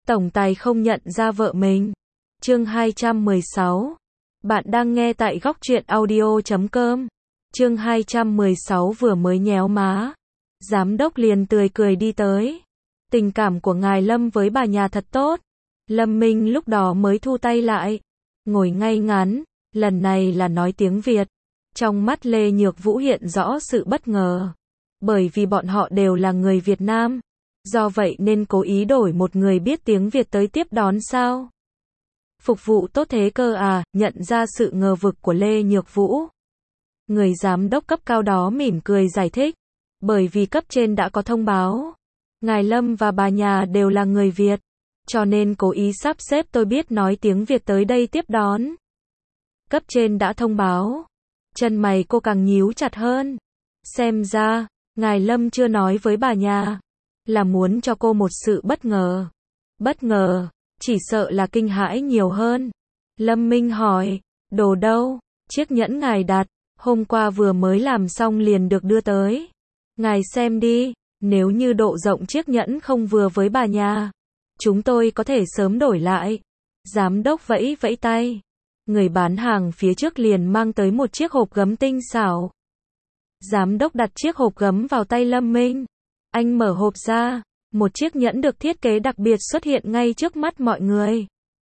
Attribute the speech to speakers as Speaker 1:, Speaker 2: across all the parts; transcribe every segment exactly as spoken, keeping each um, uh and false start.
Speaker 1: tổng tài không nhận ra vợ mình. Chương hai trăm mười sáu. Bạn đang nghe tại góc truyện audio chấm com. Chương hai trăm mười sáu vừa mới nhéo má. Giám đốc liền tươi cười đi tới. Tình cảm của ngài Lâm với bà nhà thật tốt. Lâm Minh lúc đó mới thu tay lại. Ngồi ngay ngắn, lần này là nói tiếng Việt. Trong mắt Lê Nhược Vũ hiện rõ sự bất ngờ. Bởi vì bọn họ đều là người Việt Nam. Do vậy nên cố ý đổi một người biết tiếng Việt tới tiếp đón sao? Phục vụ tốt thế cơ à, nhận ra sự ngờ vực của Lê Nhược Vũ. Người giám đốc cấp cao đó mỉm cười giải thích. Bởi vì cấp trên đã có thông báo. Ngài Lâm và bà nhà đều là người Việt. Cho nên cố ý sắp xếp tôi biết nói tiếng Việt tới đây tiếp đón. Cấp trên đã thông báo. Chân mày cô càng nhíu chặt hơn. Xem ra, ngài Lâm chưa nói với bà nhà. Là muốn cho cô một sự bất ngờ. Bất ngờ, chỉ sợ là kinh hãi nhiều hơn. Lâm Minh hỏi, đồ đâu? Chiếc nhẫn ngài đặt, hôm qua vừa mới làm xong liền được đưa tới. Ngài xem đi, nếu như độ rộng chiếc nhẫn không vừa với bà nhà, chúng tôi có thể sớm đổi lại. Giám đốc vẫy vẫy tay. Người bán hàng phía trước liền mang tới một chiếc hộp gấm tinh xảo. Giám đốc đặt chiếc hộp gấm vào tay Lâm Minh. Anh mở hộp ra, một chiếc nhẫn được thiết kế đặc biệt xuất hiện ngay trước mắt mọi người.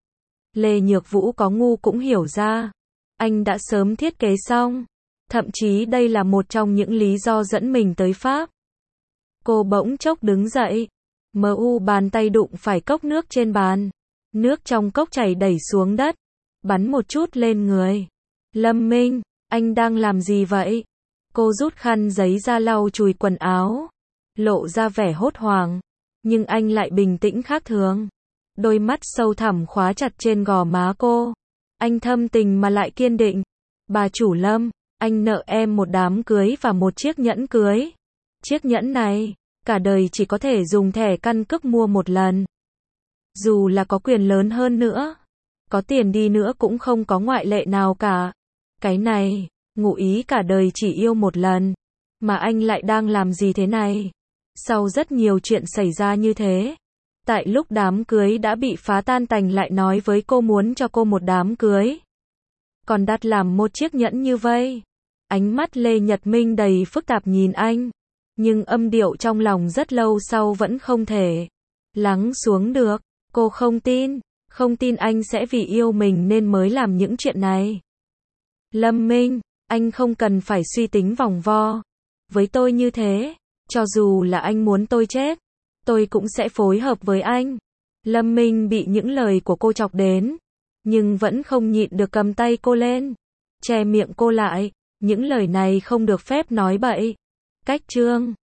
Speaker 1: Lê Nhược Vũ có ngu cũng hiểu ra. Anh đã sớm thiết kế xong. Thậm chí đây là một trong những lý do dẫn mình tới Pháp. Cô bỗng chốc đứng dậy. Mờ u bàn tay đụng phải cốc nước trên bàn. Nước trong cốc chảy đẩy xuống đất. Bắn một chút lên người. Lâm Minh, anh đang làm gì vậy? Cô rút khăn giấy ra lau chùi quần áo. Lộ ra vẻ hốt hoảng. Nhưng anh lại bình tĩnh khác thường. Đôi mắt sâu thẳm khóa chặt trên gò má cô. Anh thâm tình mà lại kiên định. Bà chủ Lâm, anh nợ em một đám cưới và một chiếc nhẫn cưới. Chiếc nhẫn này, cả đời chỉ có thể dùng thẻ căn cước mua một lần. Dù là có quyền lớn hơn nữa, có tiền đi nữa cũng không có ngoại lệ nào cả. Cái này, ngụ ý cả đời chỉ yêu một lần. Mà anh lại đang làm gì thế này? Sau rất nhiều chuyện xảy ra như thế, tại lúc đám cưới đã bị phá tan tành lại nói với cô muốn cho cô một đám cưới. Còn đặt làm một chiếc nhẫn như vây. Ánh mắt Lê Nhật Minh đầy phức tạp nhìn anh. Nhưng âm điệu trong lòng rất lâu sau vẫn không thể lắng xuống được. Cô không tin, không tin anh sẽ vì yêu mình nên mới làm những chuyện này. Lâm Minh, anh không cần phải suy tính vòng vo. Với tôi như thế, cho dù là anh muốn tôi chết, tôi cũng sẽ phối hợp với anh. Lâm Minh bị những lời của cô chọc đến, nhưng vẫn không nhịn được cầm tay cô lên, che miệng cô lại. Những lời này không được phép nói bậy. Cách chương